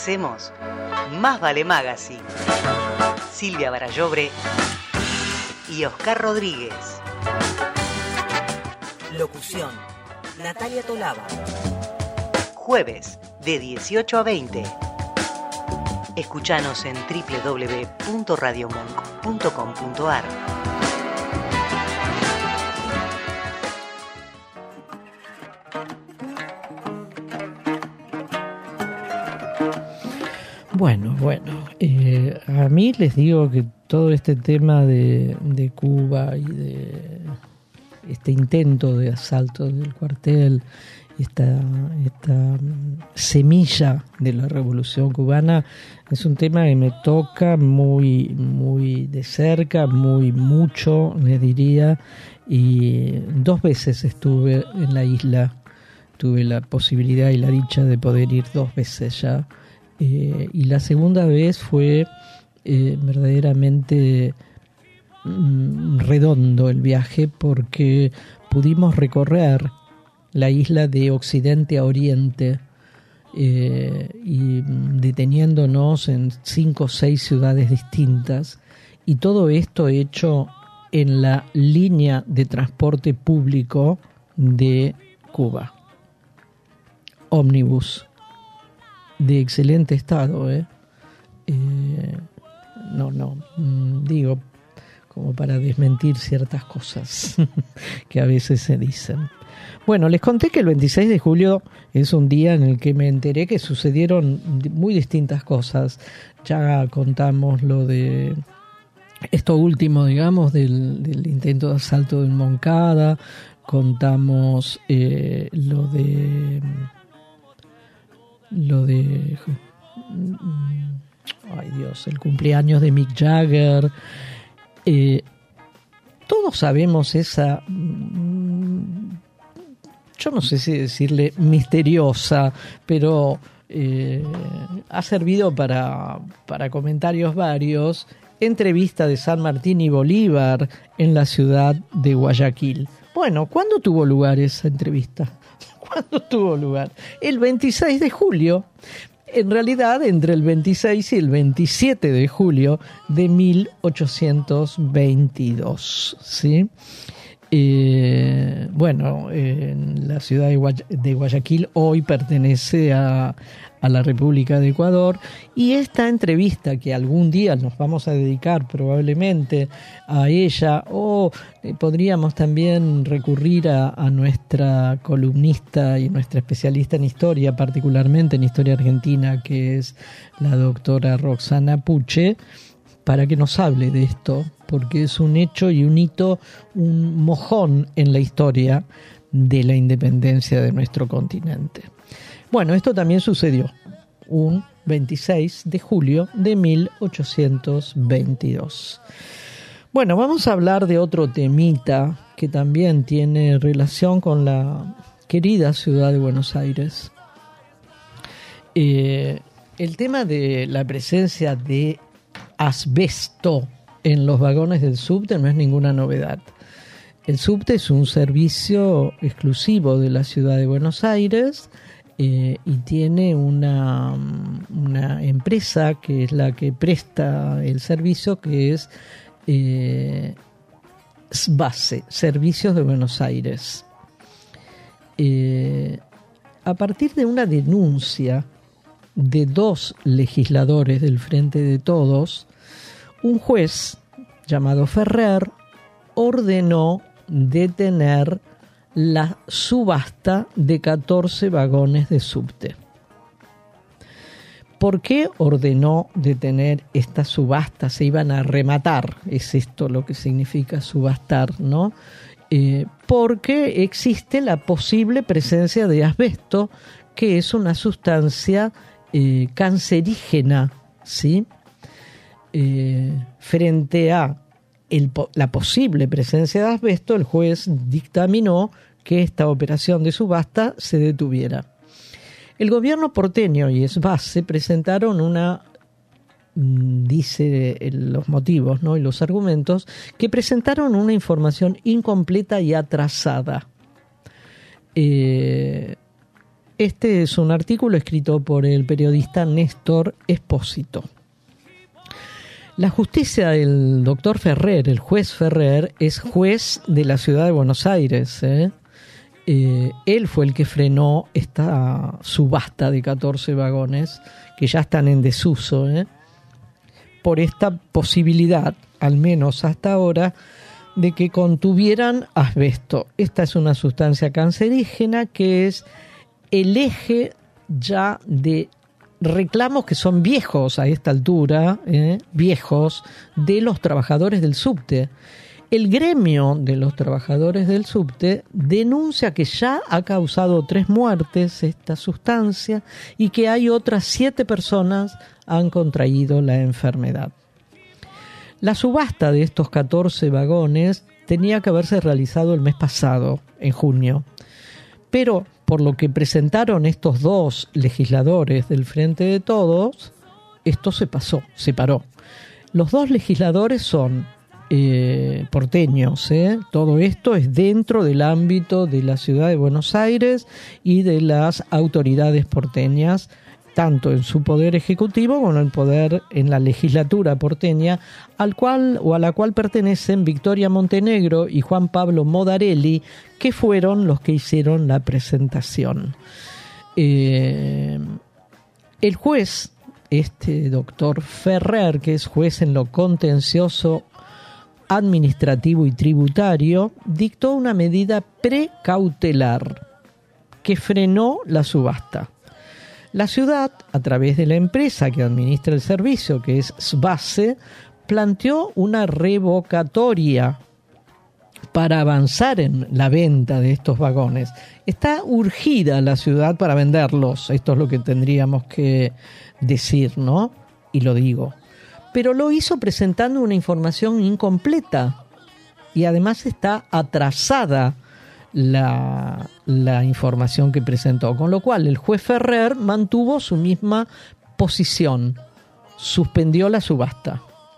hacemos Más Vale Magazine. Silvia Barallobre y Oscar Rodríguez. Locución: Natalia Tolaba. Jueves de 18 a 20. Escuchanos en www.radiomonk.com.ar. Bueno, a mí les digo que todo este tema de Cuba y de este intento de asalto del cuartel, esta semilla de la Revolución Cubana, es un tema que me toca muy, muy de cerca, mucho, les diría, y 2 veces estuve en la isla, tuve la posibilidad y la dicha de poder ir 2 veces ya. Y la segunda vez fue verdaderamente redondo el viaje, porque pudimos recorrer la isla de occidente a oriente y deteniéndonos en 5 o 6 ciudades distintas, y todo esto hecho en la línea de transporte público de Cuba, ómnibus de excelente estado, digo, como para desmentir ciertas cosas que a veces se dicen. Bueno, les conté que el 26 de julio es un día en el que me enteré que sucedieron muy distintas cosas. Ya contamos lo de esto último, digamos, del intento de asalto del Moncada, contamos lo de ay Dios, el cumpleaños de Mick Jagger. Todos sabemos esa, yo no sé si decirle misteriosa, pero ha servido para comentarios varios, entrevista de San Martín y Bolívar en la ciudad de Guayaquil. Bueno, ¿cuándo tuvo lugar esa entrevista? ¿Cuándo tuvo lugar? El 26 de julio. En realidad, entre el 26 y el 27 de julio de 1822, ¿sí? La ciudad de Guayaquil hoy pertenece a la República de Ecuador, y esta entrevista, que algún día nos vamos a dedicar probablemente a ella, o podríamos también recurrir a nuestra columnista y nuestra especialista en historia, particularmente en historia argentina, que es la doctora Roxana Puche, para que nos hable de esto, porque es un hecho y un hito, un mojón en la historia de la independencia de nuestro continente. Bueno, esto también sucedió un 26 de julio de 1822. Bueno, vamos a hablar de otro temita que también tiene relación con la querida ciudad de Buenos Aires. El tema de la presencia de asbesto en los vagones del subte no es ninguna novedad. El subte es un servicio exclusivo de la ciudad de Buenos Aires, y tiene una empresa que es la que presta el servicio, que es SBASE, Servicios de Buenos Aires. A partir de una denuncia de 2 legisladores del Frente de Todos, un juez llamado Ferrer ordenó detener la subasta de 14 vagones de subte. ¿Por qué ordenó detener esta subasta? Se iban a rematar, es esto lo que significa subastar, ¿no? Porque existe la posible presencia de asbesto, que es una sustancia cancerígena, ¿sí? Frente a la posible presencia de asbesto, el juez dictaminó que esta operación de subasta se detuviera. El gobierno porteño y SBASE presentaron dice los motivos, ¿no?, y los argumentos, que presentaron una información incompleta y atrasada. Este es un artículo escrito por el periodista Néstor Espósito. La justicia del doctor Ferrer, el juez Ferrer, es juez de la ciudad de Buenos Aires. Él fue el que frenó esta subasta de 14 vagones que ya están en desuso, por esta posibilidad, al menos hasta ahora, de que contuvieran asbesto. Esta es una sustancia cancerígena que es el eje ya de reclamos que son viejos a esta altura, viejos, de los trabajadores del subte. El gremio de los trabajadores del subte denuncia que ya ha causado 3 muertes esta sustancia y que hay otras 7 personas han contraído la enfermedad. La subasta de estos 14 vagones tenía que haberse realizado el mes pasado, en junio, pero por lo que presentaron estos 2 legisladores del Frente de Todos, esto se paró. Los 2 legisladores son porteños, todo esto es dentro del ámbito de la ciudad de Buenos Aires y de las autoridades porteñas, tanto en su poder ejecutivo como en el poder en la legislatura porteña, a la cual pertenecen Victoria Montenegro y Juan Pablo Modarelli, que fueron los que hicieron la presentación. El juez, doctor Ferrer, que es juez en lo contencioso, administrativo y tributario, dictó una medida precautelar que frenó la subasta. La ciudad, a través de la empresa que administra el servicio, que es SBASE, planteó una revocatoria para avanzar en la venta de estos vagones. Está urgida la ciudad para venderlos, esto es lo que tendríamos que decir, ¿no? Y lo digo. Pero lo hizo presentando una información incompleta y además está atrasada la información que presentó, con lo cual el juez Ferrer mantuvo su misma posición, suspendió la subasta.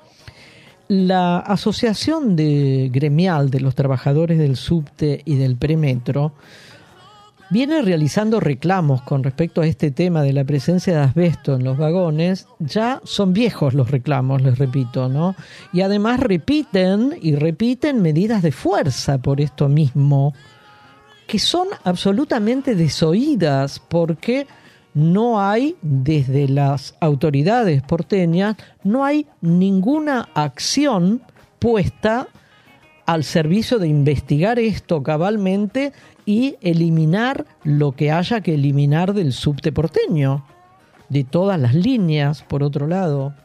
La Asociación Gremial de los Trabajadores del Subte y del Premetro viene realizando reclamos con respecto a este tema de la presencia de asbesto en los vagones. Ya son viejos los reclamos, les repito, ¿no? Y además repiten medidas de fuerza por esto mismo, que son absolutamente desoídas, porque no hay, desde las autoridades porteñas, no hay ninguna acción puesta al servicio de investigar esto cabalmente y eliminar lo que haya que eliminar del subte porteño, de todas las líneas, por otro lado.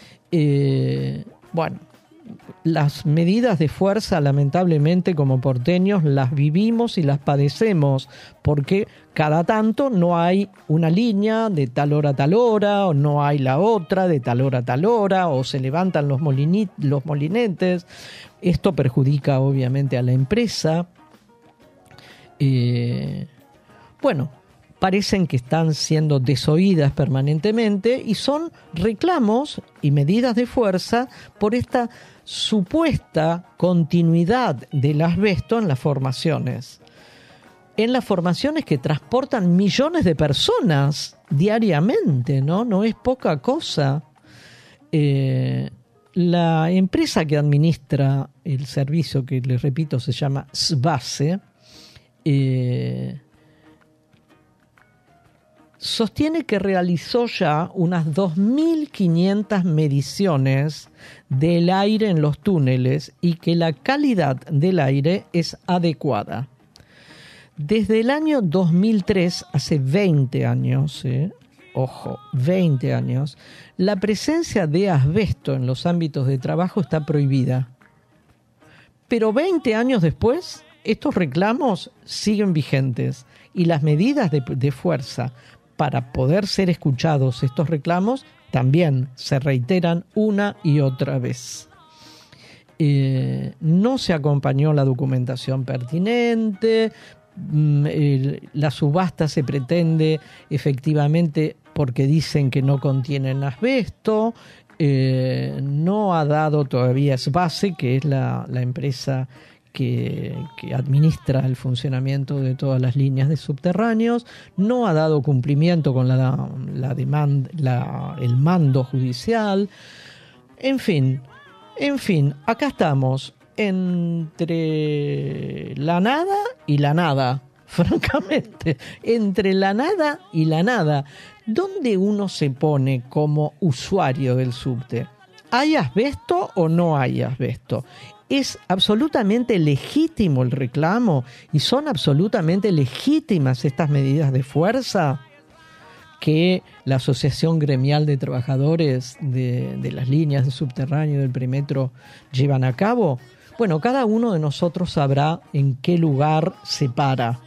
Las medidas de fuerza, lamentablemente, como porteños, las vivimos y las padecemos, porque cada tanto no hay una línea de tal hora a tal hora, o no hay la otra de tal hora a tal hora, o se levantan los molinetes. Esto perjudica obviamente a la empresa. Parecen que están siendo desoídas permanentemente y son reclamos y medidas de fuerza por esta supuesta continuidad del asbesto en las formaciones. En las formaciones que transportan millones de personas diariamente, ¿no? No es poca cosa. La empresa que administra el servicio, que les repito se llama SBASE, sostiene que realizó ya unas 2.500 mediciones del aire en los túneles y que la calidad del aire es adecuada. Desde el año 2003, hace 20 años, 20 años, la presencia de asbesto en los ámbitos de trabajo está prohibida. Pero 20 años después, estos reclamos siguen vigentes y las medidas de fuerza para poder ser escuchados estos reclamos también se reiteran una y otra vez. No se acompañó la documentación pertinente, la subasta se pretende efectivamente porque dicen que no contienen asbesto, no ha dado todavía SBASE, que es la empresa que administra el funcionamiento de todas las líneas de subterráneos, no ha dado cumplimiento con el mando judicial. En fin, acá estamos entre la nada y la nada, francamente, entre la nada y la nada. ¿Dónde uno se pone como usuario del subte? ¿Hay asbesto o no hay asbesto? Es absolutamente legítimo el reclamo y son absolutamente legítimas estas medidas de fuerza que la Asociación Gremial de Trabajadores de las líneas de subterráneo del Premetro llevan a cabo. Bueno, cada uno de nosotros sabrá en qué lugar se para,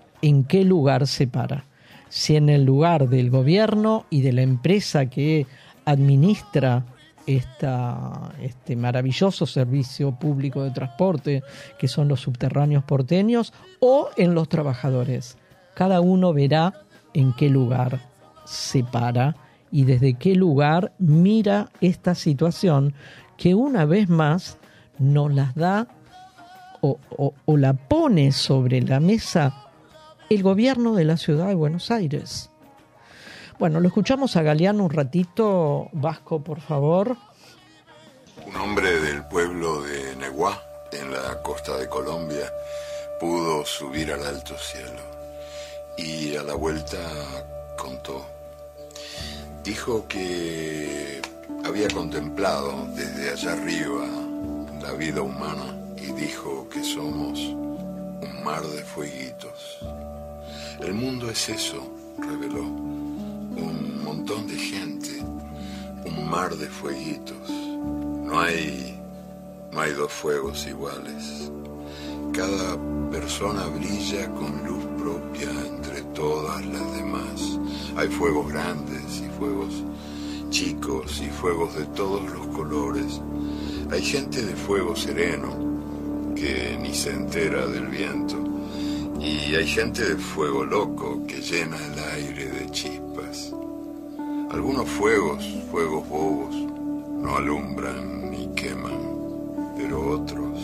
si en el lugar del gobierno y de la empresa que administra este maravilloso servicio público de transporte que son los subterráneos porteños, o en los trabajadores. Cada uno verá en qué lugar se para y desde qué lugar mira esta situación que una vez más nos las da o la pone sobre la mesa el gobierno de la ciudad de Buenos Aires. Bueno, lo escuchamos a Galeano un ratito. Vasco, por favor. Un hombre del pueblo de Neguá, en la costa de Colombia, pudo subir al alto cielo y a la vuelta contó. Dijo que había contemplado desde allá arriba la vida humana y dijo que somos un mar de fueguitos. El mundo es eso, reveló, un montón de gente, un mar de fueguitos. No hay dos fuegos iguales. Cada persona brilla con luz propia entre todas las demás. Hay fuegos grandes y fuegos chicos y fuegos de todos los colores. Hay gente de fuego sereno que ni se entera del viento. Y hay gente de fuego loco que llena el aire de chispas. Algunos fuegos bobos, no alumbran ni queman, pero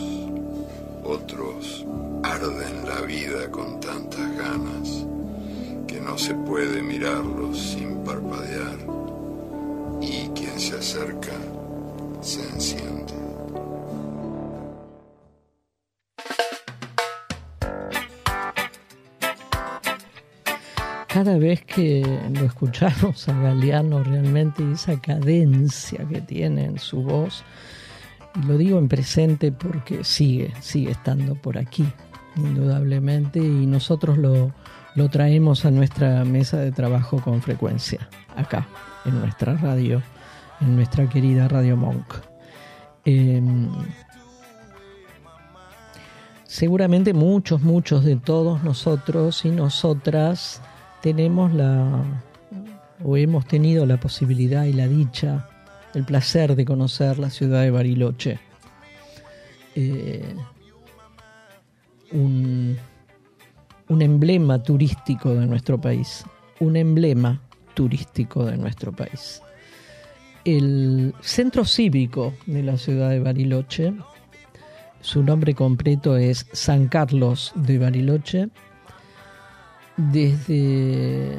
otros arden la vida con tantas ganas que no se puede mirarlos sin parpadear, y quien se acerca se enciende. Cada vez que lo escuchamos a Galeano, realmente esa cadencia que tiene en su voz, y lo digo en presente porque sigue estando por aquí, indudablemente, y nosotros lo traemos a nuestra mesa de trabajo con frecuencia, acá, en nuestra radio, en nuestra querida Radio Monk. Seguramente muchos de todos nosotros y nosotras tenemos hemos tenido la posibilidad y la dicha, el placer de conocer la ciudad de Bariloche. Un emblema turístico de nuestro país. El centro cívico de la ciudad de Bariloche, su nombre completo es San Carlos de Bariloche. Desde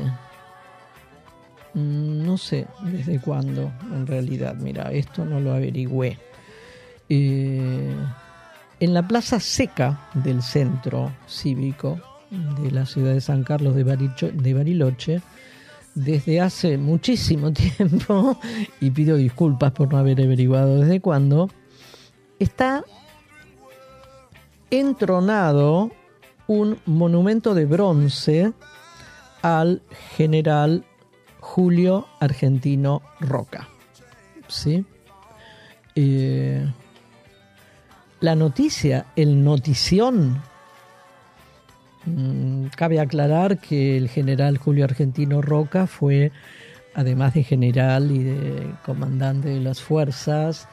no sé desde cuándo, en realidad, mira, esto no lo averigüé. En la plaza seca del centro cívico de la ciudad de San Carlos de Bariloche, desde hace muchísimo tiempo, y pido disculpas por no haber averiguado desde cuándo, está entronado un monumento de bronce al general Julio Argentino Roca. ¿Sí? La noticia, el notición, cabe aclarar que el general Julio Argentino Roca fue, además de general y de comandante de las fuerzas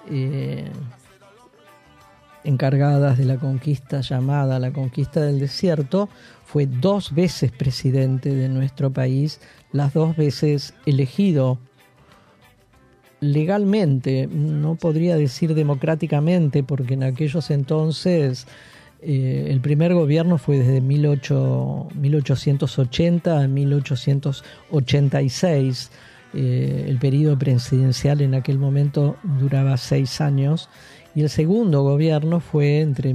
encargadas de la conquista llamada la conquista del desierto, fue 2 veces presidente de nuestro país, las 2 veces elegido legalmente, no podría decir democráticamente, porque en aquellos entonces el primer gobierno fue desde 1880 a 1886. El periodo presidencial en aquel momento duraba 6 años y el segundo gobierno fue entre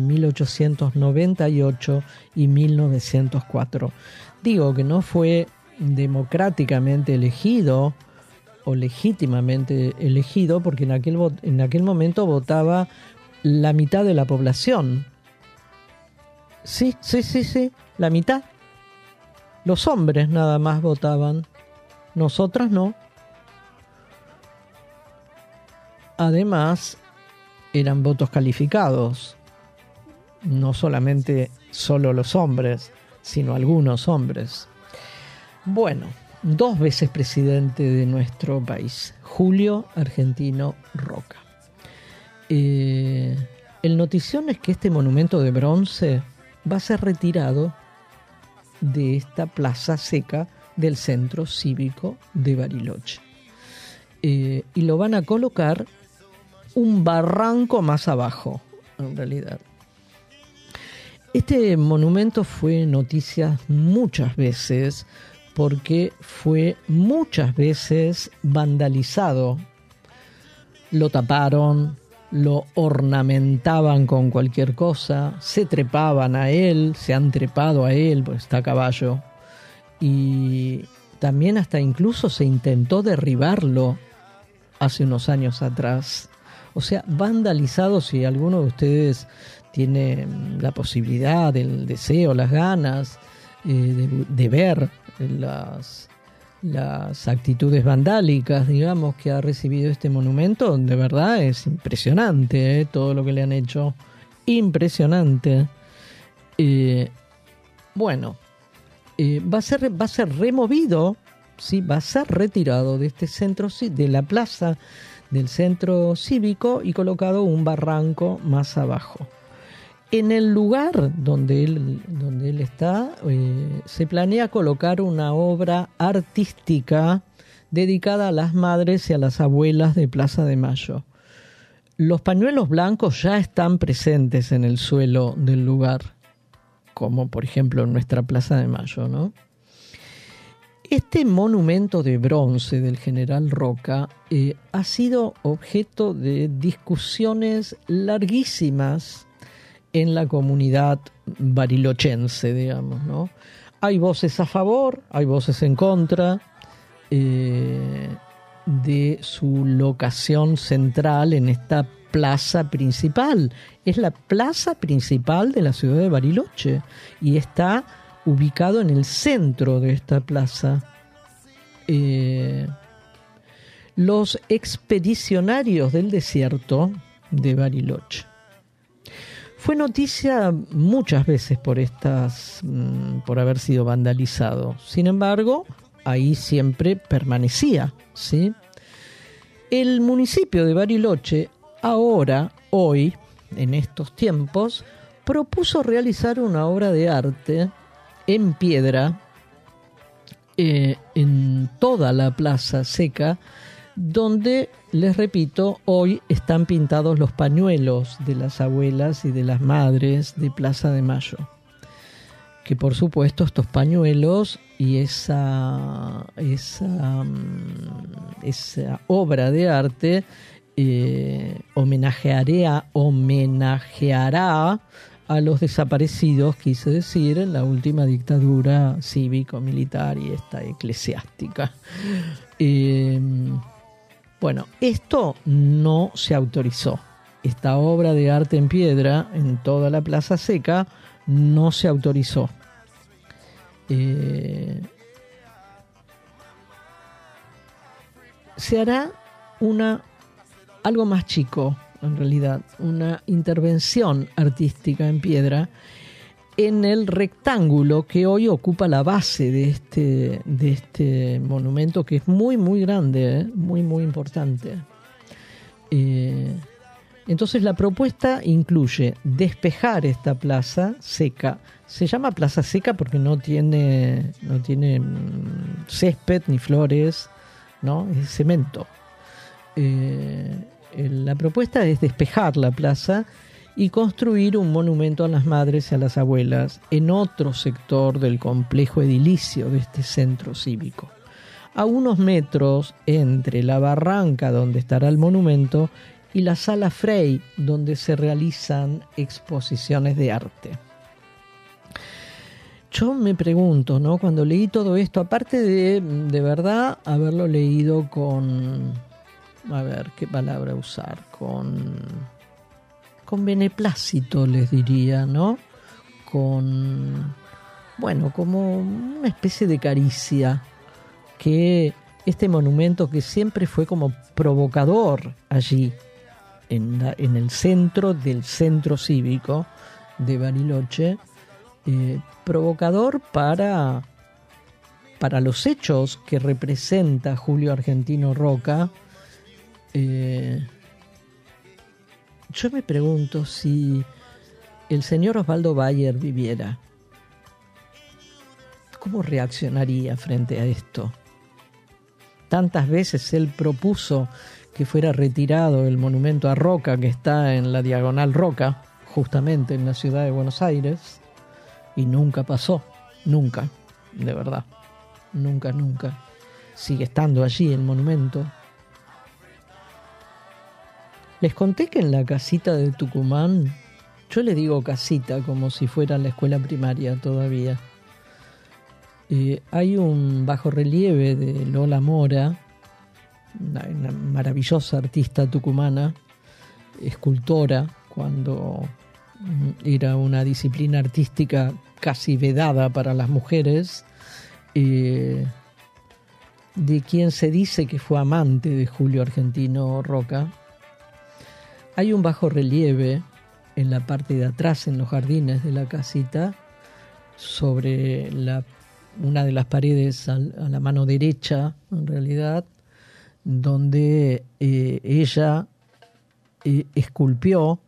1898 y 1904. Digo que no fue democráticamente elegido o legítimamente elegido porque en aquel momento votaba la mitad de la población. Sí, la mitad. Los hombres nada más votaban, nosotras no. Además, eran votos calificados, no solamente solo los hombres, sino algunos hombres. Bueno, 2 veces presidente de nuestro país, Julio Argentino Roca. El notición es que este monumento de bronce va a ser retirado de esta plaza seca del Centro Cívico de Bariloche. Y lo van a colocar un barranco más abajo, en realidad. Este monumento fue noticia muchas veces porque fue muchas veces vandalizado. Lo taparon, lo ornamentaban con cualquier cosa, se trepaban a él, se han trepado a él, pues está a caballo. Y también hasta incluso se intentó derribarlo hace unos años atrás. O sea, vandalizado. Si alguno de ustedes tiene la posibilidad, el deseo, las ganas de ver las actitudes vandálicas, digamos, que ha recibido este monumento, de verdad es impresionante, todo lo que le han hecho. Impresionante. Bueno, va a ser removido, ¿sí? Va a ser retirado de este centro, de la plaza del centro cívico y colocado un barranco más abajo. En el lugar donde él está, se planea colocar una obra artística dedicada a las madres y a las abuelas de Plaza de Mayo. Los pañuelos blancos ya están presentes en el suelo del lugar, como por ejemplo en nuestra Plaza de Mayo, ¿no? Este monumento de bronce del general Roca ha sido objeto de discusiones larguísimas en la comunidad barilochense, digamos, ¿no? Hay voces a favor, hay voces en contra de su locación central en esta plaza principal. Es la plaza principal de la ciudad de Bariloche y está ubicado en el centro de esta plaza. Los expedicionarios del desierto de Bariloche. Fue noticia muchas veces por haber sido vandalizado. Sin embargo, ahí siempre permanecía, ¿sí? El municipio de Bariloche hoy, en estos tiempos, propuso realizar una obra de arte en piedra en toda la plaza seca, donde, les repito, hoy están pintados los pañuelos de las abuelas y de las madres de Plaza de Mayo. Que por supuesto estos pañuelos y esa obra de arte homenajeará a los desaparecidos, quise decir, en la última dictadura cívico-militar y esta eclesiástica. Bueno, esto no se autorizó. Esta obra de arte en piedra en toda la Plaza Seca no se autorizó. Se hará algo más chico, en realidad, una intervención artística en piedra en el rectángulo que hoy ocupa la base de este monumento, que es muy muy grande, muy muy importante. Entonces la propuesta incluye despejar esta plaza seca. Se llama plaza seca porque no tiene césped ni flores, ¿no? Es cemento. la propuesta es despejar la plaza y construir un monumento a las madres y a las abuelas en otro sector del complejo edilicio de este centro cívico, a unos metros entre la barranca donde estará el monumento y la sala Frey, donde se realizan exposiciones de arte. Yo me pregunto, ¿no? Cuando leí todo esto, aparte de verdad haberlo leído con, a ver, ¿qué palabra usar? Con beneplácito, les diría, ¿no? Con, bueno, como una especie de caricia, que este monumento que siempre fue como provocador allí, en el centro del centro cívico de Bariloche, provocador para los hechos que representa Julio Argentino Roca. Yo me pregunto si el señor Osvaldo Bayer viviera, ¿cómo reaccionaría frente a esto? Tantas veces él propuso que fuera retirado el monumento a Roca, que está en la Diagonal Roca, justamente en la ciudad de Buenos Aires, y nunca pasó, nunca, de verdad, nunca. Sigue estando allí el monumento. Les conté que en la casita de Tucumán, yo le digo casita como si fuera la escuela primaria todavía, hay un bajorrelieve de Lola Mora, una maravillosa artista tucumana, escultora, cuando era una disciplina artística casi vedada para las mujeres, de quien se dice que fue amante de Julio Argentino Roca. Hay un bajorrelieve en la parte de atrás, en los jardines de la casita, sobre una de las paredes a la mano derecha, en realidad, donde ella esculpió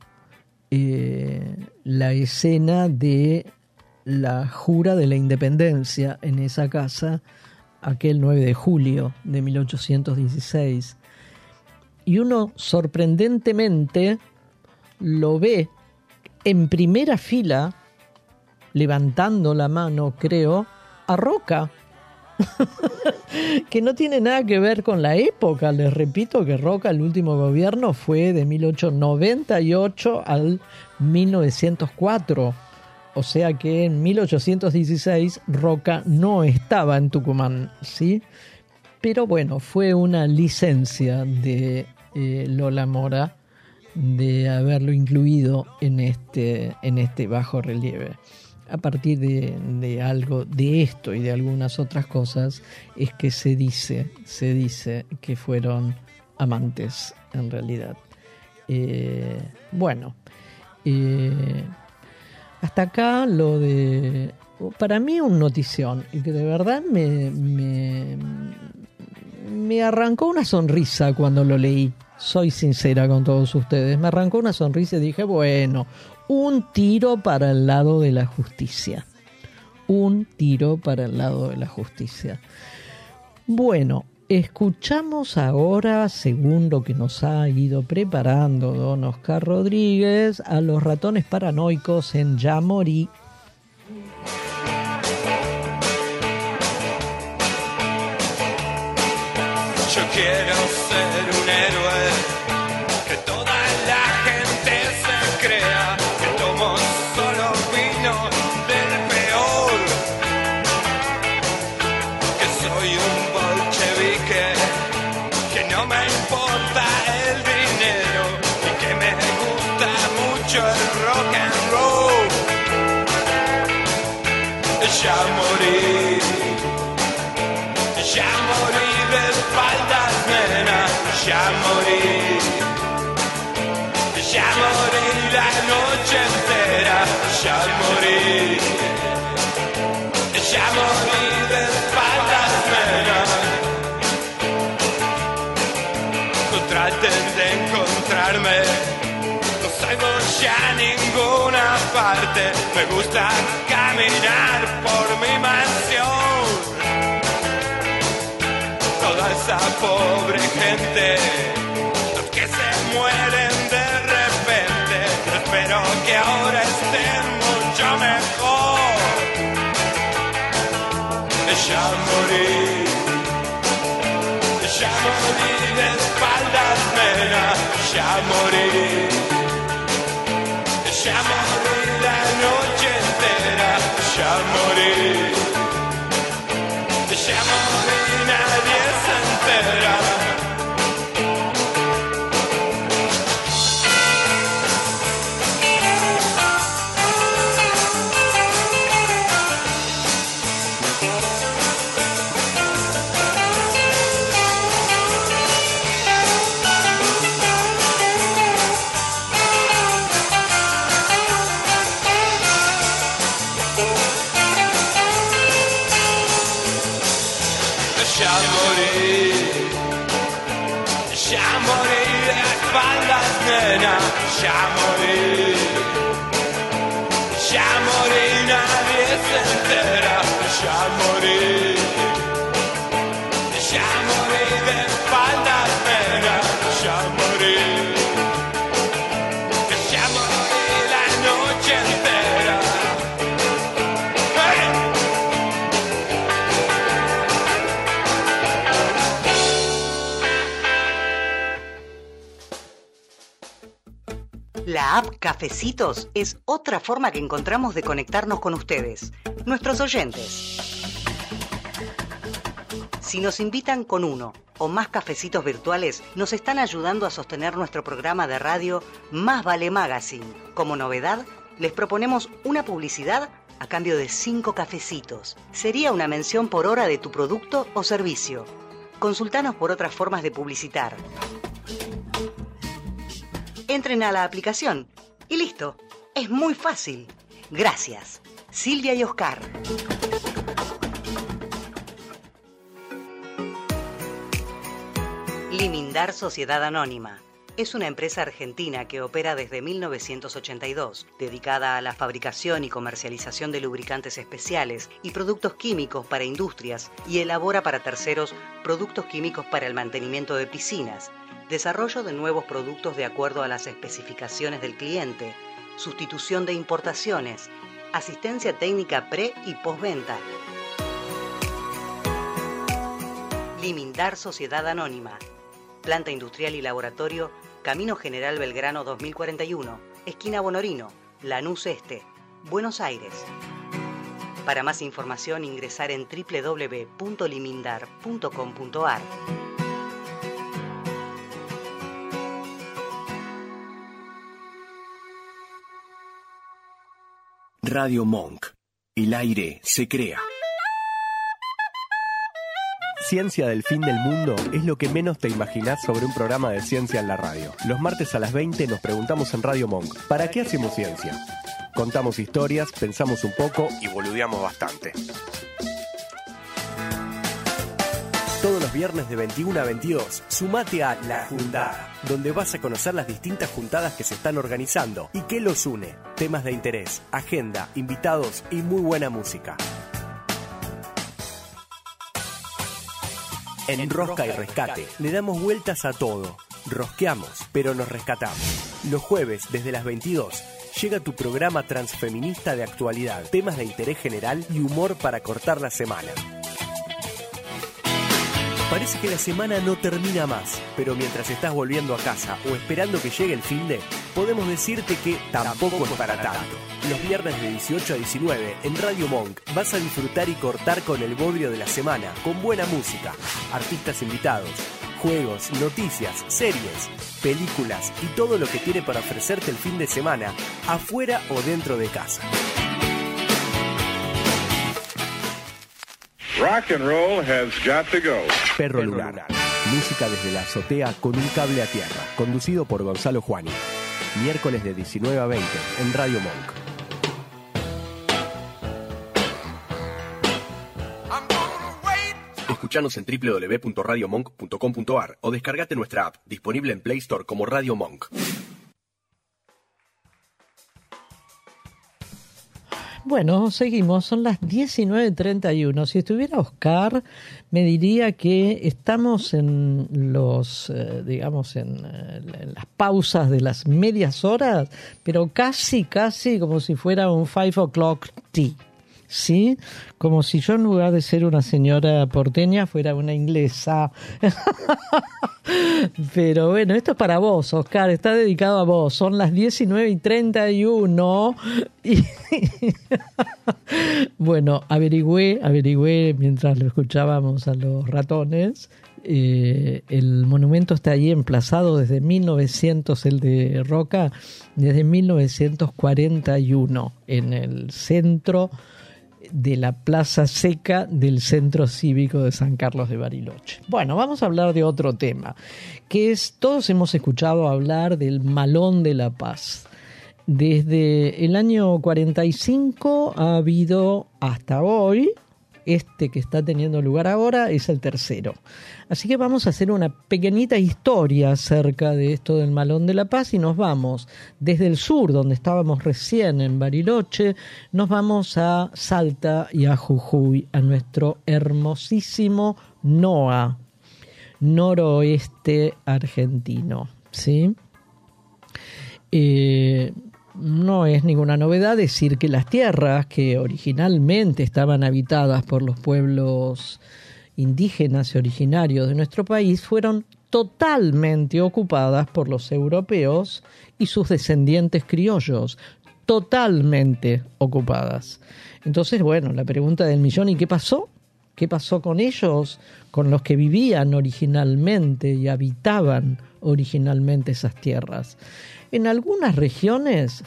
la escena de la jura de la independencia en esa casa, aquel 9 de julio de 1816. Y uno sorprendentemente lo ve en primera fila, levantando la mano, creo, a Roca. Que no tiene nada que ver con la época. Les repito que Roca, el último gobierno fue de 1898 al 1904. O sea que en 1816 Roca no estaba en Tucumán, ¿sí? Pero bueno, fue una licencia de Lola Mora de haberlo incluido en este bajo relieve. A partir de algo de esto y de algunas otras cosas es que se dice que fueron amantes en realidad. Hasta acá lo de, para mí, un notición, y que de verdad me arrancó una sonrisa cuando lo leí. Soy sincera con todos ustedes, me arrancó una sonrisa y dije, bueno, un tiro para el lado de la justicia. Un tiro para el lado de la justicia. Bueno, escuchamos ahora, según lo que nos ha ido preparando don Oscar Rodríguez, a los Ratones Paranoicos en Ya Morí. Yo quiero ser un héroe, que toda la gente se crea que tomo solo vino del peor, que soy un bolchevique, que no me importa el dinero y que me gusta mucho el rock and roll. Ya morí de espaldas, nena, ya morí la noche entera, ya morí de espaldas, nena. No traten de encontrarme, no salgo ya a ninguna parte, me gusta caminar por mi mansión. Toda esa pobre gente mueren de repente. Espero que ahora estén mucho mejor. Ya morí de espaldas, nena. Ya morí la noche entera. Ya morí, nadie se entera. Ya morí de espaldas, nena. Ya morí, nadie se entera. Ya morí de espaldas, nena. Ya morí la noche entera. La app Cafecitos es otra forma que encontramos de conectarnos con ustedes, nuestros oyentes. Si nos invitan con uno o más cafecitos virtuales, nos están ayudando a sostener nuestro programa de radio Más Vale Magazine. Como novedad, les proponemos una publicidad a cambio de 5 cafecitos. Sería una mención por hora de tu producto o servicio. Consultanos por otras formas de publicitar. Entren a la aplicación y listo. Es muy fácil. Gracias. Silvia y Oscar. Limindar Sociedad Anónima. Es una empresa argentina que opera desde 1982, dedicada a la fabricación y comercialización de lubricantes especiales y productos químicos para industrias, y elabora para terceros productos químicos para el mantenimiento de piscinas, desarrollo de nuevos productos de acuerdo a las especificaciones del cliente, sustitución de importaciones, asistencia técnica pre- y postventa. Limindar Sociedad Anónima. Planta industrial y laboratorio, Camino General Belgrano 2041, esquina Bonorino, Lanús Este, Buenos Aires. Para más información ingresar en www.limindar.com.ar. Radio Monk. El aire se crea. Ciencia del fin del mundo es lo que menos te imaginás sobre un programa de ciencia en la radio. Los martes a las 20 nos preguntamos en Radio Monk, ¿para qué hacemos ciencia? Contamos historias, pensamos un poco y boludeamos bastante. Todos los viernes de 21 a 22, sumate a La Juntada, donde vas a conocer las distintas juntadas que se están organizando y qué los une, temas de interés, agenda, invitados y muy buena música. En Rosca y Rescate le damos vueltas a todo. Rosqueamos, pero nos rescatamos. Los jueves, desde las 22, llega tu programa transfeminista de actualidad, temas de interés general y humor para cortar la semana. Parece que la semana no termina más, pero mientras estás volviendo a casa o esperando que llegue el finde, podemos decirte que tampoco es para tanto. Los viernes de 18 a 19 en Radio Monk vas a disfrutar y cortar con el bodrio de la semana, con buena música, artistas invitados, juegos, noticias, series, películas y todo lo que tiene para ofrecerte el fin de semana, afuera o dentro de casa. Rock and roll has got to go. Perro Lunar. Música desde la azotea con un cable a tierra. Conducido por Gonzalo Juani. Miércoles de 19 a 20 en Radio Monk. Escuchanos en www.radiomonk.com.ar o descargate nuestra app, disponible en Play Store como Radio Monk. Bueno, seguimos, son las 19:31. Si estuviera Oscar, me diría que estamos en los, en las pausas de las medias horas, pero casi como si fuera un 5 o'clock tea. ¿Sí? Como si yo en lugar de ser una señora porteña fuera una inglesa. Pero bueno, esto es para vos, Oscar, está dedicado a vos. Son las 19:31 y bueno, averigüé mientras lo escuchábamos a los ratones. El monumento está ahí emplazado desde 1900, el de Roca, desde 1941, en el centro de la Plaza Seca del Centro Cívico de San Carlos de Bariloche. Bueno, vamos a hablar de otro tema, que es, todos hemos escuchado hablar del Malón de la Paz. Desde el año 45 ha habido hasta hoy, este que está teniendo lugar ahora es el tercero. Así que vamos a hacer una pequeñita historia acerca de esto del Malón de la Paz y nos vamos desde el sur, donde estábamos recién en Bariloche, nos vamos a Salta y a Jujuy, a nuestro hermosísimo NOA, noroeste argentino, ¿sí? No es ninguna novedad decir que las tierras que originalmente estaban habitadas por los pueblos indígenas y originarios de nuestro país fueron totalmente ocupadas por los europeos y sus descendientes criollos, totalmente ocupadas. Entonces, bueno, la pregunta del millón, ¿y qué pasó? ¿Qué pasó con ellos, con los que vivían originalmente y habitaban originalmente esas tierras? En algunas regiones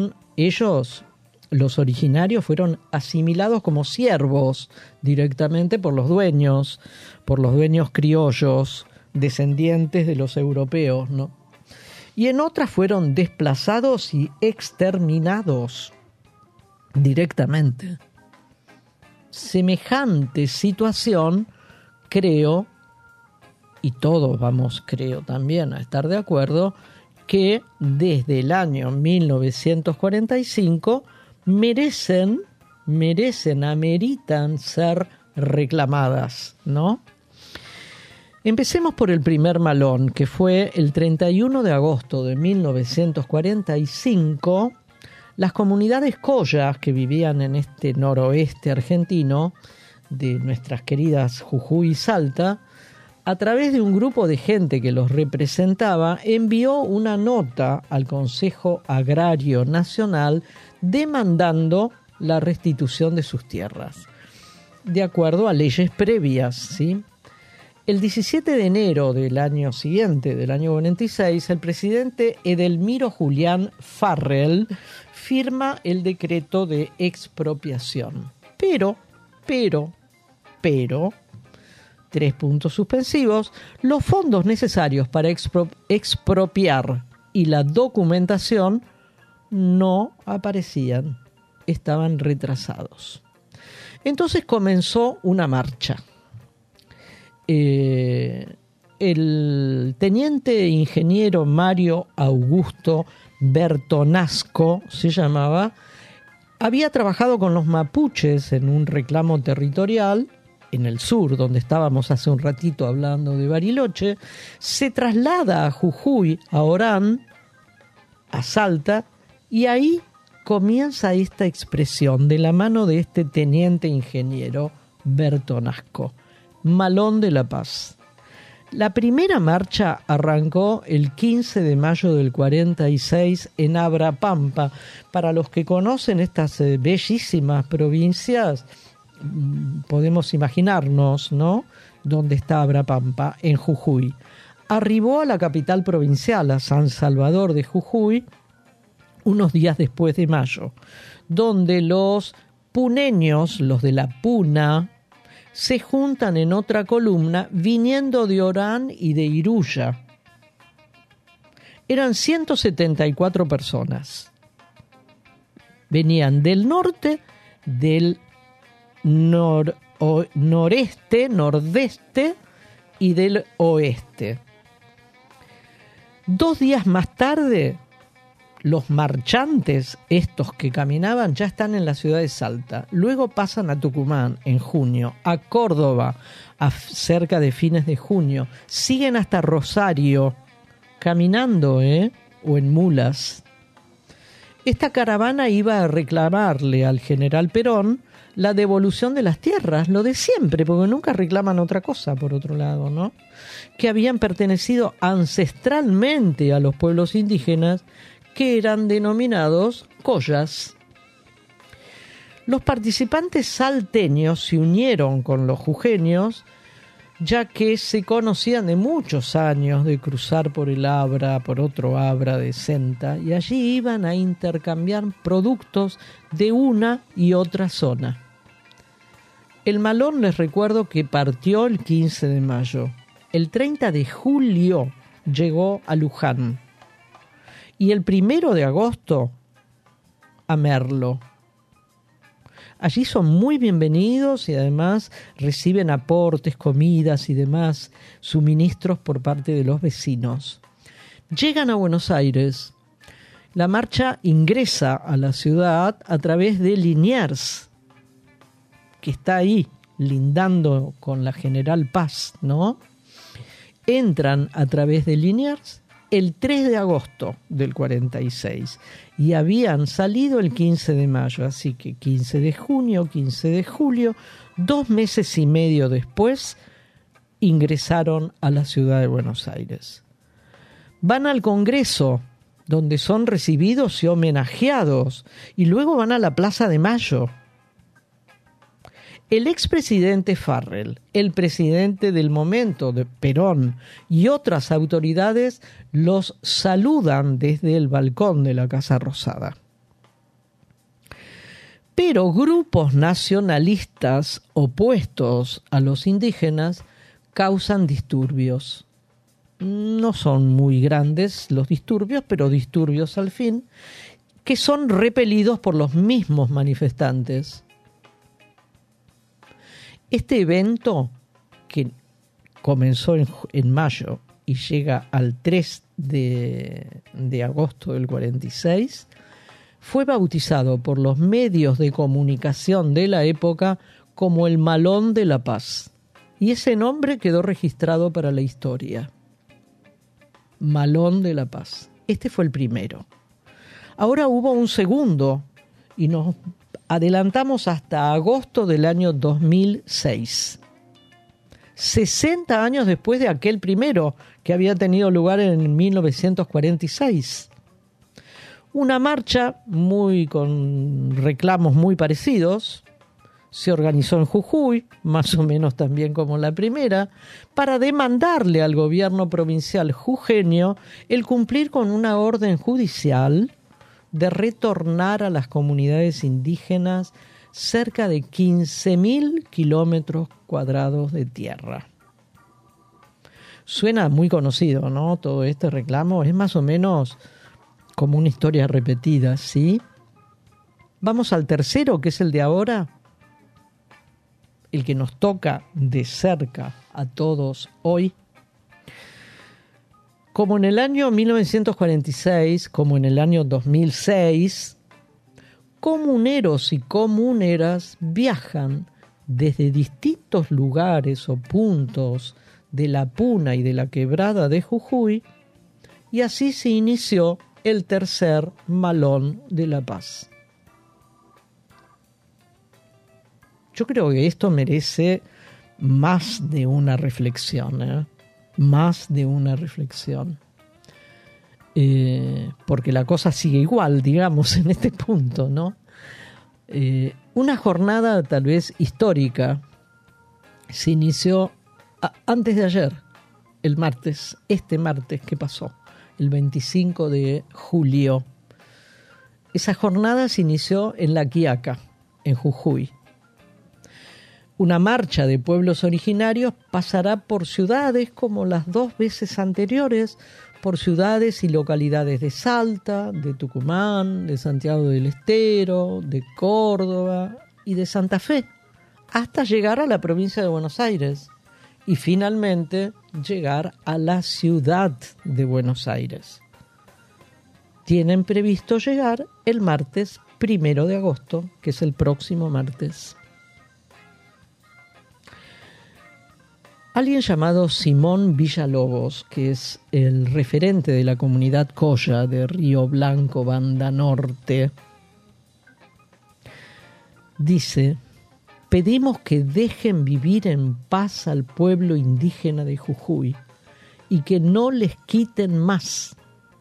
los originarios fueron asimilados como siervos directamente por los dueños criollos, descendientes de los europeos, ¿no? Y en otras fueron desplazados y exterminados directamente. Semejante situación, creo, y todos creo también a estar de acuerdo, que desde el año 1945 ameritan ser reclamadas, ¿no? Empecemos por el primer malón, que fue el 31 de agosto de 1945. Las comunidades collas que vivían en este noroeste argentino, de nuestras queridas Jujuy y Salta, a través de un grupo de gente que los representaba, envió una nota al Consejo Agrario Nacional demandando la restitución de sus tierras, de acuerdo a leyes previas, ¿sí? El 17 de enero del año siguiente, del año 46, el presidente Edelmiro Julián Farrell firma el decreto de expropiación. Pero, 3 puntos suspensivos, los fondos necesarios para expropiar y la documentación no aparecían, estaban retrasados. Entonces comenzó una marcha. El teniente ingeniero Mario Augusto Bertonasco, se llamaba, había trabajado con los mapuches en un reclamo territorial en el sur, donde estábamos hace un ratito hablando de Bariloche, se traslada a Jujuy, a Orán, a Salta, y ahí comienza esta expresión de la mano de este teniente ingeniero Bertonasco, Malón de la Paz. La primera marcha arrancó el 15 de mayo del 46 en Abrapampa. Para los que conocen estas bellísimas provincias, podemos imaginarnos, ¿no?, dónde está Abrapampa, en Jujuy. Arribó a la capital provincial, a San Salvador de Jujuy, unos días después de mayo, donde los puneños, los de la Puna, se juntan en otra columna viniendo de Orán y de Iruya. Eran 174 personas. Venían del norte, del noreste, nordeste y del oeste. 2 días más tarde, Los marchantes, estos que caminaban, ya están en la ciudad de Salta. Luego pasan a Tucumán en junio, a Córdoba cerca de fines de junio. Siguen hasta Rosario, caminando, o en mulas. Esta caravana iba a reclamarle al general Perón la devolución de las tierras, lo de siempre, porque nunca reclaman otra cosa, por otro lado, ¿no? Que habían pertenecido ancestralmente a los pueblos indígenas, que eran denominados collas. Los participantes salteños se unieron con los jujeños, ya que se conocían de muchos años de cruzar por el Abra, por otro Abra de Senta, y allí iban a intercambiar productos de una y otra zona. El malón, les recuerdo que partió el 15 de mayo. El 30 de julio llegó a Luján. Y el 1 de agosto a Merlo. Allí son muy bienvenidos y además reciben aportes, comidas y demás suministros por parte de los vecinos. Llegan a Buenos Aires. La marcha ingresa a la ciudad a través de Liniers, que está ahí lindando con la General Paz, ¿no? Entran a través de Liniers el 3 de agosto del 46 y habían salido el 15 de mayo, así que 15 de junio, 15 de julio, 2 meses y medio después ingresaron a la ciudad de Buenos Aires. Van al Congreso, donde son recibidos y homenajeados, y luego van a la Plaza de Mayo. El expresidente Farrell, el presidente del momento de Perón y otras autoridades los saludan desde el balcón de la Casa Rosada. Pero grupos nacionalistas opuestos a los indígenas causan disturbios. No son muy grandes los disturbios, pero disturbios al fin, que son repelidos por los mismos manifestantes. Este evento, que comenzó en mayo y llega al 3 de agosto del 46, fue bautizado por los medios de comunicación de la época como el Malón de la Paz. Y ese nombre quedó registrado para la historia. Malón de la Paz. Este fue el primero. Ahora hubo un segundo y nos adelantamos hasta agosto del año 2006. 60 años después de aquel primero que había tenido lugar en 1946. Una marcha con reclamos muy parecidos se organizó en Jujuy, más o menos también como la primera, para demandarle al gobierno provincial jujeño el cumplir con una orden judicial de retornar a las comunidades indígenas cerca de 15.000 kilómetros cuadrados de tierra. Suena muy conocido, ¿no? Todo este reclamo es más o menos como una historia repetida, ¿sí? Vamos al tercero, que es el de ahora, el que nos toca de cerca a todos hoy. Como en el año 1946, como en el año 2006, comuneros y comuneras viajan desde distintos lugares o puntos de la Puna y de la Quebrada de Jujuy, y así se inició el tercer Malón de la Paz. Yo creo que esto merece más de una reflexión, más de una reflexión, porque la cosa sigue igual, digamos, en este punto, ¿no? Una jornada tal vez histórica se inició antes de ayer, el martes, este martes que pasó, el 25 de julio. Esa jornada se inició en La Quiaca, en Jujuy. Una marcha de pueblos originarios pasará por ciudades como las 2 veces anteriores, por ciudades y localidades de Salta, de Tucumán, de Santiago del Estero, de Córdoba y de Santa Fe, hasta llegar a la provincia de Buenos Aires y finalmente llegar a la ciudad de Buenos Aires. tienen previsto llegar el martes 1 de agosto, que es el próximo martes. Alguien llamado Simón Villalobos, que es el referente de la comunidad Colla de Río Blanco, Banda Norte, dice: pedimos que dejen vivir en paz al pueblo indígena de Jujuy y que no les quiten más.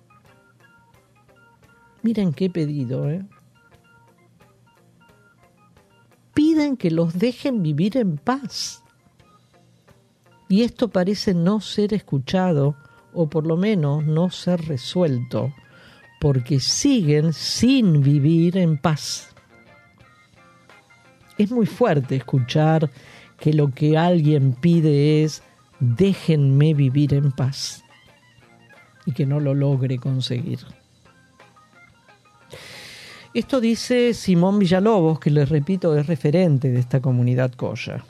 Miren qué pedido, ¿eh? Piden que los dejen vivir en paz. Y esto parece no ser escuchado, o por lo menos no ser resuelto, porque siguen sin vivir en paz. Es muy fuerte escuchar que lo que alguien pide es déjenme vivir en paz y que no lo logre conseguir. Esto dice Simón Villalobos, que les repito es referente de esta comunidad Colla.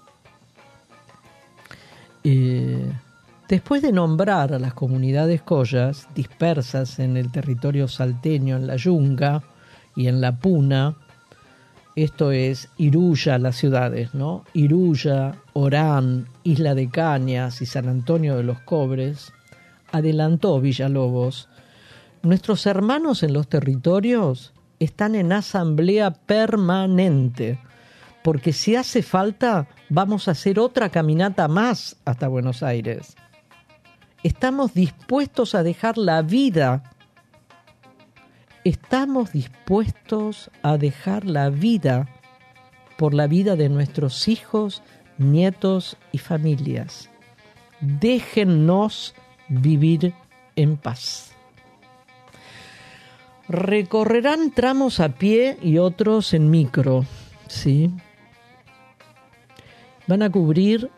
Después de nombrar a las comunidades collas dispersas en el territorio salteño, en la Yunga y en la Puna, esto es Iruya, las ciudades, ¿no? Iruya, Orán, Isla de Cañas y San Antonio de los Cobres, adelantó Villalobos: nuestros hermanos en los territorios están en asamblea permanente, porque si hace falta vamos a hacer otra caminata más hasta Buenos Aires. Estamos dispuestos a dejar la vida. Estamos dispuestos a dejar la vida por la vida de nuestros hijos, nietos y familias. Déjennos vivir en paz. Recorrerán tramos a pie y otros en micro, ¿sí? Van a cubrir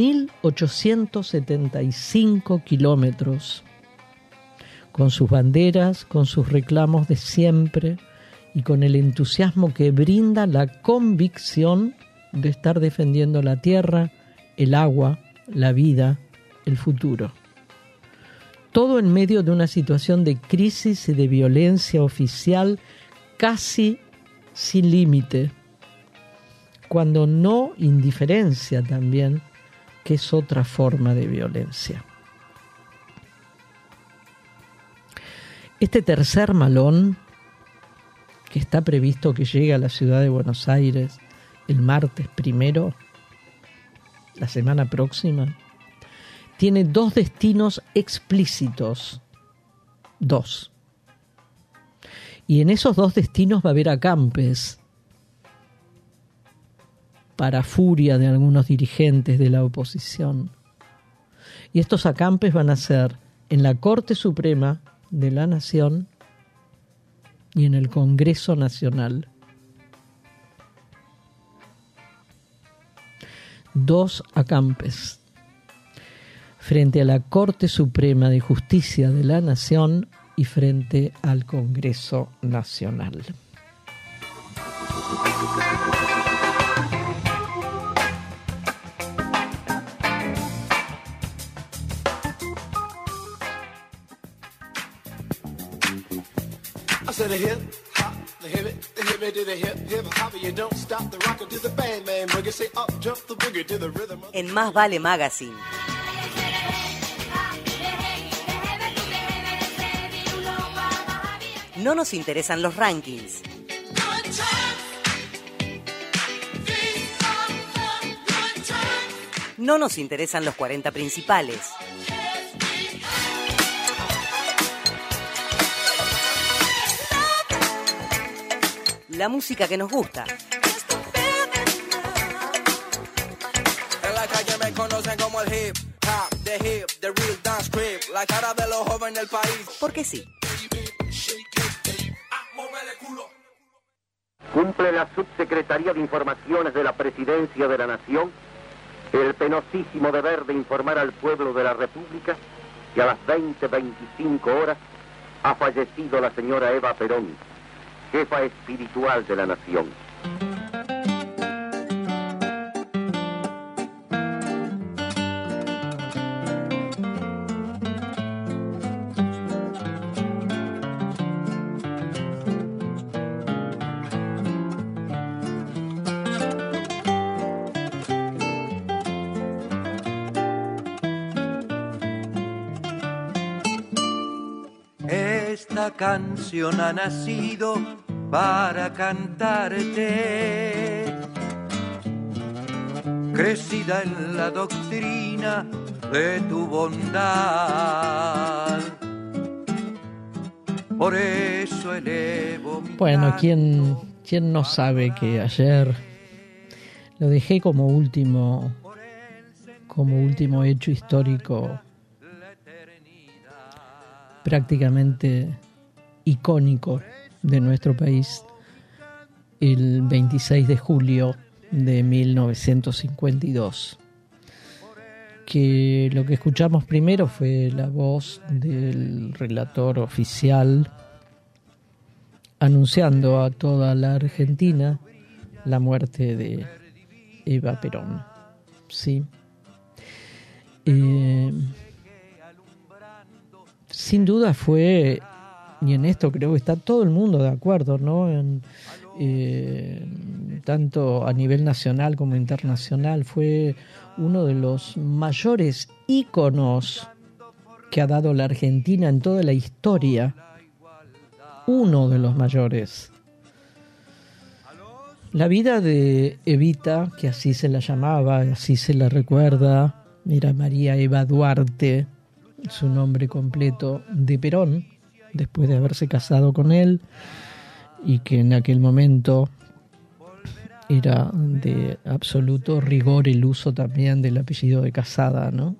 1.875 kilómetros, con sus banderas, con sus reclamos de siempre y con el entusiasmo que brinda la convicción de estar defendiendo la tierra, el agua, la vida, el futuro. Todo en medio de una situación de crisis y de violencia oficial casi sin límite, cuando no indiferencia también, que es otra forma de violencia. Este tercer malón, que está previsto que llegue a la ciudad de Buenos Aires el martes 1, la semana próxima, tiene 2 destinos explícitos. 2. Y en esos 2 destinos va a haber acampes, para furia de algunos dirigentes de la oposición. Y estos acampes van a ser en la Corte Suprema de la Nación y en el Congreso Nacional. 2 acampes frente a la Corte Suprema de Justicia de la Nación y frente al Congreso Nacional. The hip hop, the hip it to the hip hop, you don't stop the rocker to the bang bang boogie, say up jump the boogie to the rhythm. En Más Vale Magazine. No nos interesan los rankings. No nos interesan los 40 principales. La música que nos gusta. En la calle me conocen como el hip hop, the real dance creep, la cara de los jóvenes del país. Porque sí. Cumple la Subsecretaría de Informaciones de la Presidencia de la Nación el penosísimo deber de informar al pueblo de la República que a las 20:25 horas ha fallecido la señora Eva Perón, jefa espiritual de la nación. esta canción ha nacido para cantarte. Crecida en la doctrina de tu bondad, por eso elevo mi Bueno, ¿quién no sabe que ayer lo dejé como último hecho histórico prácticamente icónico de nuestro país, el 26 de julio de 1952, que lo que escuchamos primero fue la voz del relator oficial anunciando a toda la Argentina la muerte de Eva Perón. Sí. Sin duda fue, y en esto creo que está todo el mundo de acuerdo, ¿no? Tanto a nivel nacional como internacional, fue uno de los mayores íconos que ha dado la Argentina en toda la historia. Uno de los mayores. La vida de Evita, que así se la llamaba, así se la recuerda, era María Eva Duarte, su nombre completo, de Perón, después de haberse casado con él, y que en aquel momento era de absoluto rigor el uso también del apellido de Casada, ¿no?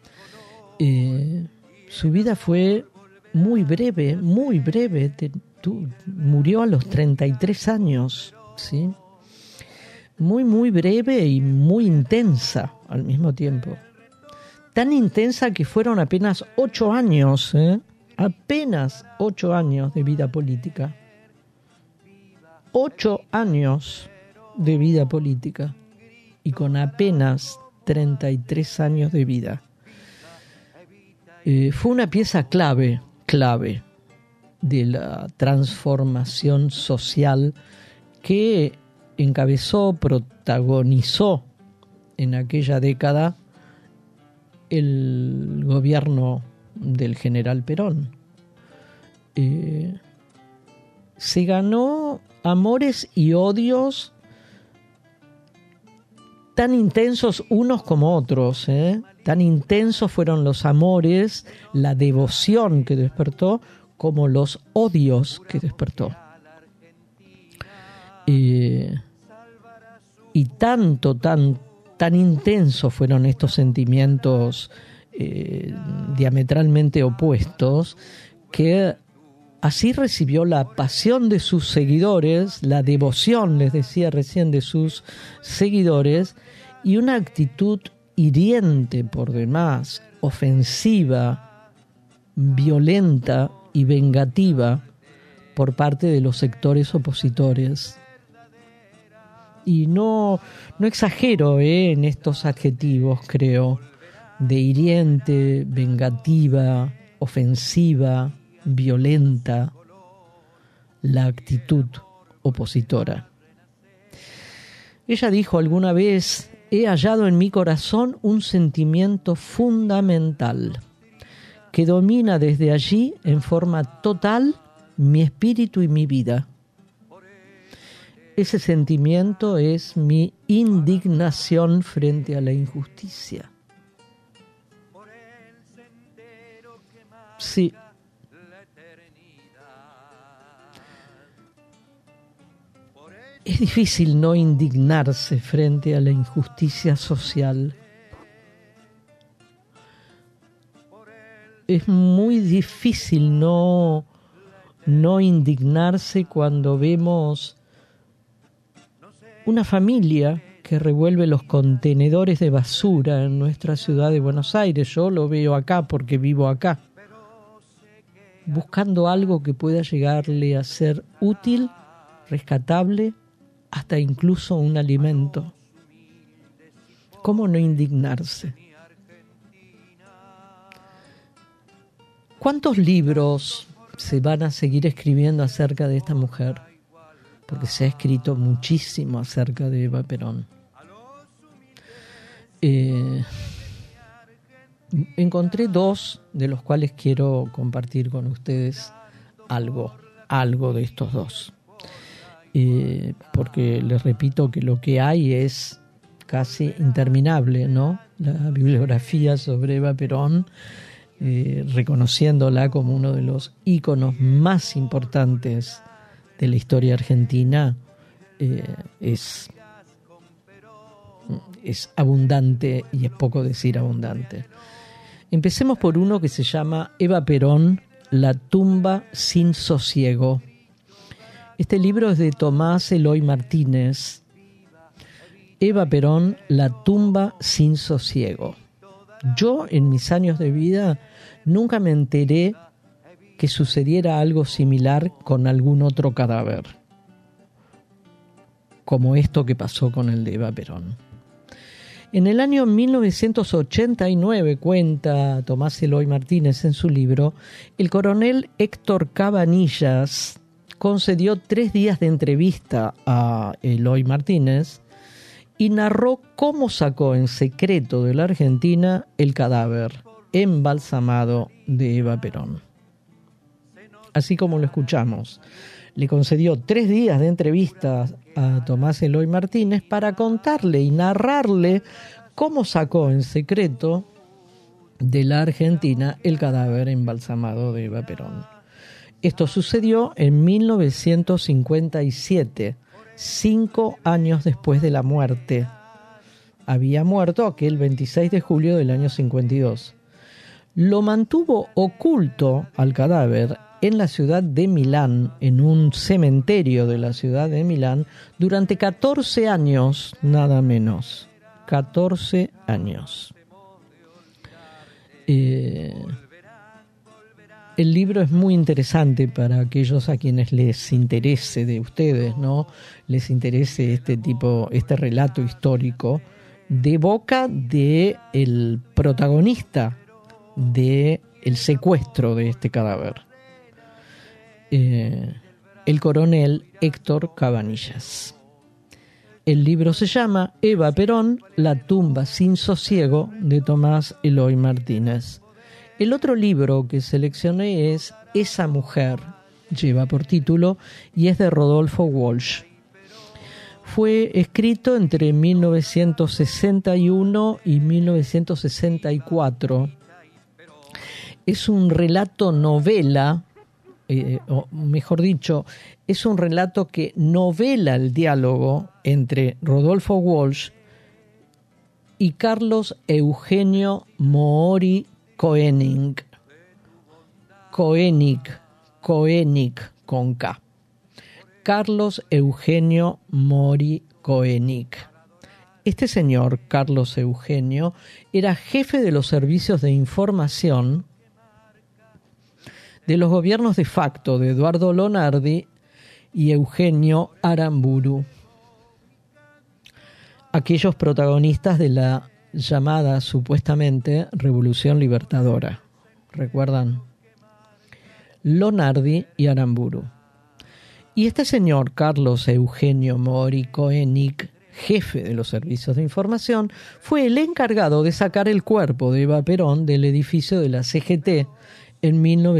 Su vida fue muy breve, murió a los 33 años, ¿sí? Muy breve y muy intensa al mismo tiempo. Tan intensa que fueron apenas 8 años, apenas 8 años de vida política. 8 años de vida política y con apenas 33 años de vida. Fue una pieza clave de la transformación social que encabezó, protagonizó en aquella década el gobierno del general Perón. Se ganó amores y odios tan intensos unos como otros, tan intensos fueron los amores, la devoción que despertó, como los odios que despertó. Y tan intensos fueron estos sentimientos diametralmente opuestos, que así recibió la pasión de sus seguidores, la devoción, les decía recién, de sus seguidores, y una actitud hiriente por demás, ofensiva, violenta y vengativa por parte de los sectores opositores. Y no exagero en estos adjetivos, creo, de hiriente, vengativa, ofensiva, violenta, la actitud opositora. Ella dijo alguna vez: he hallado en mi corazón un sentimiento fundamental que domina desde allí en forma total mi espíritu y mi vida. Ese sentimiento es mi indignación frente a la injusticia. Sí. Es difícil no indignarse frente a la injusticia social. Es muy difícil no indignarse cuando vemos una familia que revuelve los contenedores de basura en nuestra ciudad de Buenos Aires. Yo lo veo acá porque vivo acá, buscando algo que pueda llegarle a ser útil, rescatable, hasta incluso un alimento. ¿Cómo no indignarse? ¿Cuántos libros se van a seguir escribiendo acerca de esta mujer? Porque se ha escrito muchísimo acerca de Eva Perón. Encontré 2, de los cuales quiero compartir con ustedes algo de estos dos. Porque les repito que lo que hay es casi interminable, ¿no? La bibliografía sobre Eva Perón, reconociéndola como uno de los íconos más importantes de la historia argentina, es abundante, y es poco decir abundante. Empecemos por uno que se llama Eva Perón, La tumba sin sosiego. Este libro es de Tomás Eloy Martínez. Eva Perón, La tumba sin sosiego. Yo, en mis años de vida, nunca me enteré que sucediera algo similar con algún otro cadáver, como esto que pasó con el de Eva Perón. En el año 1989, cuenta Tomás Eloy Martínez en su libro, el coronel Héctor Cabanillas concedió 3 días de entrevista a Eloy Martínez y narró cómo sacó en secreto de la Argentina el cadáver embalsamado de Eva Perón. Así como lo escuchamos, le concedió 3 días de entrevista a Tomás Eloy Martínez para contarle y narrarle cómo sacó en secreto de la Argentina el cadáver embalsamado de Eva Perón. Esto sucedió en 1957, 5 años después de la muerte. Había muerto aquel 26 de julio del año 52. Lo mantuvo oculto al cadáver en la ciudad de Milán, en un cementerio de la ciudad de Milán, durante 14 años, nada menos. 14 años. El libro es muy interesante para aquellos a quienes les interese, de ustedes, ¿no? Les interese este relato histórico de boca de el protagonista de el secuestro de este cadáver, el coronel Héctor Cabanillas. El libro se llama Eva Perón, La tumba sin sosiego, de Tomás Eloy Martínez. El otro libro que seleccioné es Esa mujer, lleva por título, y es de Rodolfo Walsh. Fue escrito entre 1961 y 1964. Es un relato novela, o mejor dicho, es un relato que novela el diálogo entre Rodolfo Walsh y Carlos Eugenio Moori Koenig con K. Carlos Eugenio Moori Koenig. Este señor, Carlos Eugenio, era jefe de los servicios de información de los gobiernos de facto de Eduardo Lonardi y Eugenio Aramburu, aquellos protagonistas de la llamada supuestamente Revolución Libertadora. ¿Recuerdan? Lonardi y Aramburu. Y este señor, Carlos Eugenio Moori Koenig, jefe de los servicios de información, fue el encargado de sacar el cuerpo de Eva Perón del edificio de la CGT en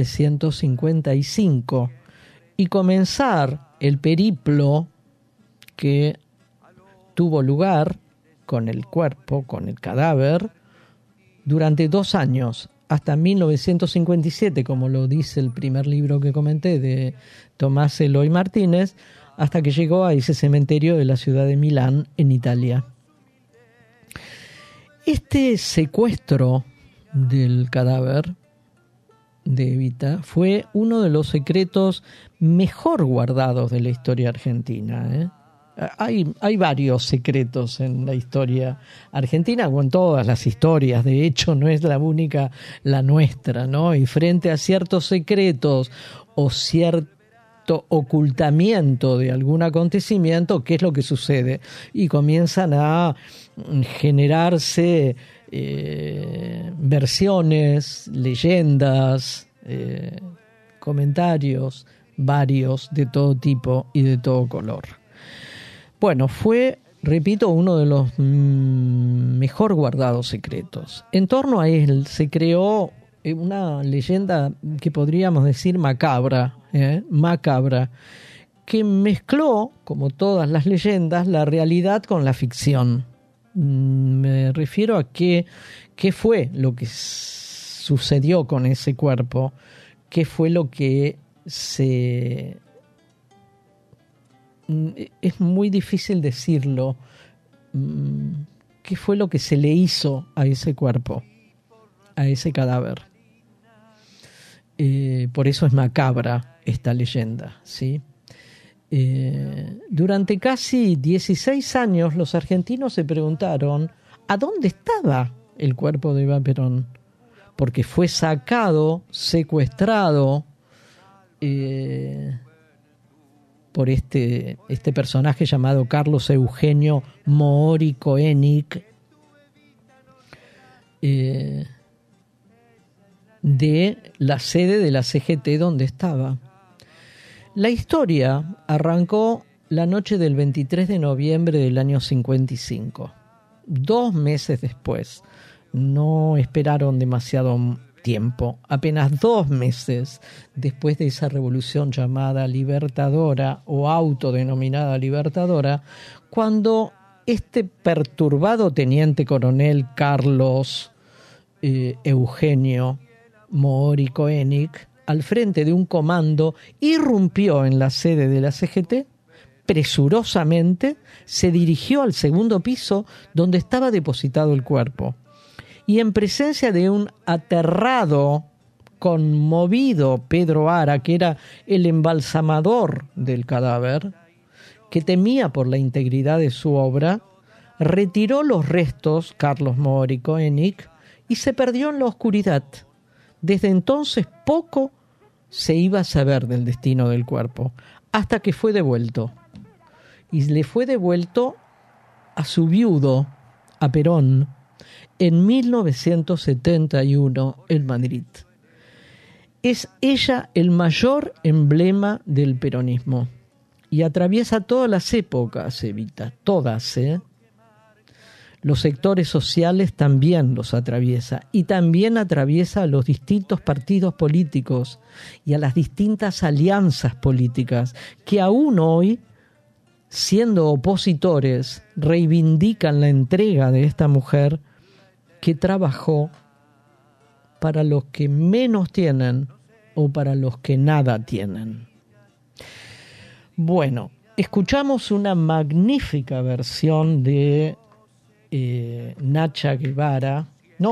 1955 y comenzar el periplo que tuvo lugar con el cuerpo, con el cadáver, durante 2 años, hasta 1957, como lo dice el primer libro que comenté de Tomás Eloy Martínez, hasta que llegó a ese cementerio de la ciudad de Milán, en Italia. Este secuestro del cadáver de Evita fue uno de los secretos mejor guardados de la historia argentina. Hay varios secretos en la historia argentina, o en todas las historias, de hecho no es la única la nuestra, ¿no? Y frente a ciertos secretos o cierto ocultamiento de algún acontecimiento, ¿qué es lo que sucede? Y comienzan a generarse versiones, leyendas, comentarios varios de todo tipo y de todo color. Bueno, fue, repito, uno de los mejor guardados secretos. En torno a él se creó una leyenda que podríamos decir macabra macabra, que mezcló, como todas las leyendas, la realidad con la ficción. Me refiero a qué fue lo que sucedió con ese cuerpo, qué fue lo que es muy difícil decirlo, qué fue lo que se le hizo a ese cuerpo, a ese cadáver. Por eso es macabra esta leyenda, ¿sí? Durante casi 16 años los argentinos se preguntaron ¿a dónde estaba el cuerpo de Eva Perón? Porque fue sacado, secuestrado por este personaje llamado Carlos Eugenio Moori Koenig, de la sede de la CGT donde estaba. La historia arrancó la noche del 23 de noviembre del año 55. 2 meses después. No esperaron demasiado tiempo. Apenas 2 meses después de esa revolución llamada Libertadora o autodenominada Libertadora, cuando este perturbado teniente coronel Carlos Eugenio Moori Koenig, al frente de un comando, irrumpió en la sede de la CGT, presurosamente se dirigió al segundo piso donde estaba depositado el cuerpo. Y en presencia de un aterrado, conmovido Pedro Ara, que era el embalsamador del cadáver, que temía por la integridad de su obra, retiró los restos, Carlos Moori Koenig, y se perdió en la oscuridad. Desde entonces poco se iba a saber del destino del cuerpo, hasta que fue devuelto. Y le fue devuelto a su viudo, a Perón, en 1971 en Madrid. Es ella el mayor emblema del peronismo y atraviesa todas las épocas, Evita, todas, Los sectores sociales también los atraviesa y también atraviesa a los distintos partidos políticos y a las distintas alianzas políticas que aún hoy, siendo opositores, reivindican la entrega de esta mujer que trabajó para los que menos tienen o para los que nada tienen. Bueno, escuchamos una magnífica versión de Nacha Guevara,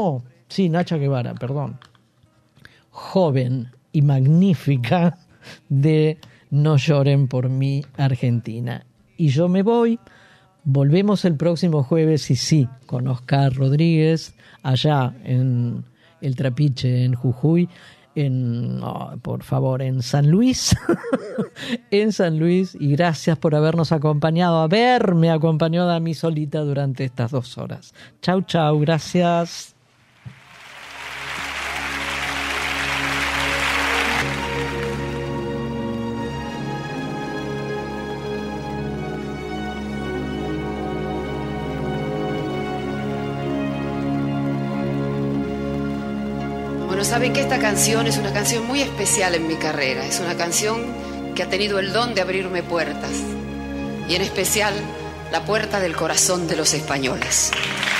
joven y magnífica, de No lloren por mí, Argentina. Y yo me voy, volvemos el próximo jueves, y sí, con Oscar Rodríguez, allá en El Trapiche, en Jujuy, en San Luis, en San Luis, y gracias por habernos acompañado, haberme acompañado a mí solita durante estas 2 horas. Chau, chau, gracias. Bueno, saben que esta canción es una canción muy especial en mi carrera. Es una canción que ha tenido el don de abrirme puertas. Y en especial, la puerta del corazón de los españoles.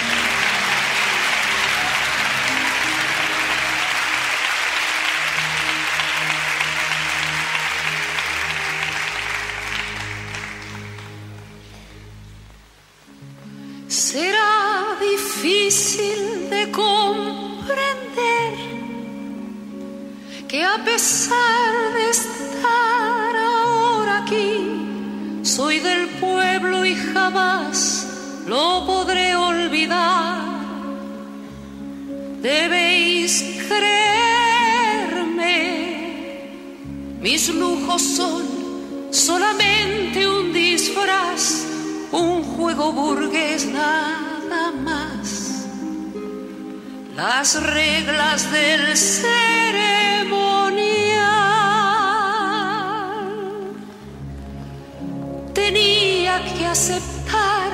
Será difícil de comprender que a pesar de estar ahora aquí, soy del pueblo y jamás lo podré olvidar. Debéis creerme, mis lujos son solamente un disfraz, un juego burgués nada más. Las reglas del ceremonial tenía que aceptar,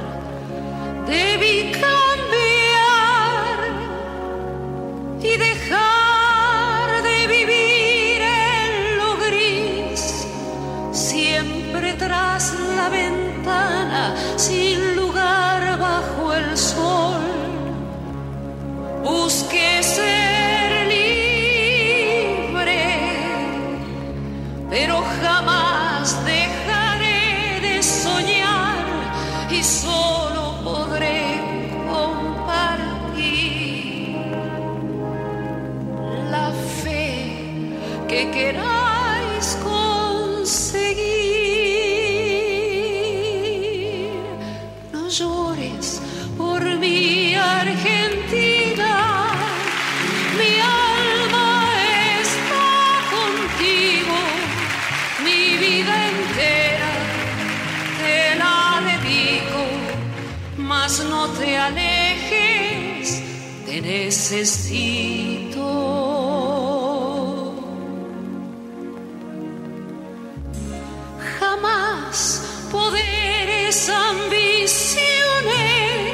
debí cambiar y dejar de vivir en lo gris. necesito. Jamás poderes, ambiciones,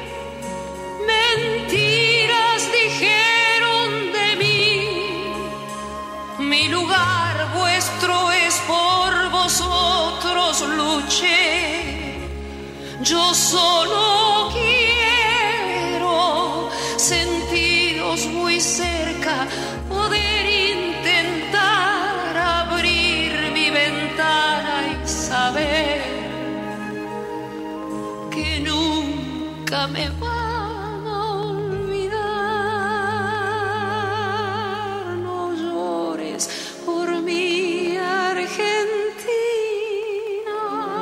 mentiras dijeron de mí. Mi lugar vuestro es, por vosotros luché. Yo solo quiero sentiros muy cerca, poder intentar abrir mi ventana y saber que nunca me van a olvidar. No llores por mi Argentina.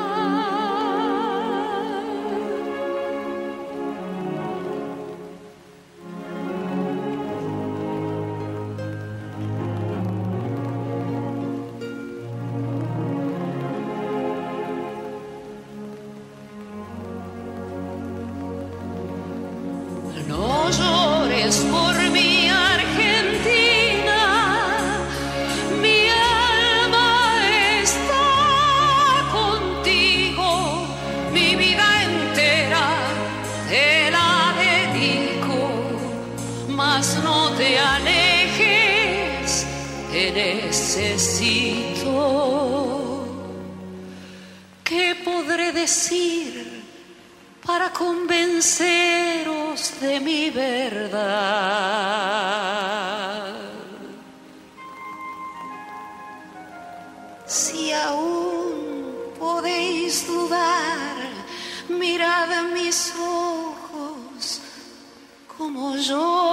No llores por mi Argentina, mi alma está contigo, mi vida entera te la dedico, mas no te alejes, te necesito. ¿Qué podré decir para convenceros de mi verdad? Si aún podéis dudar, mirad a mis ojos como yo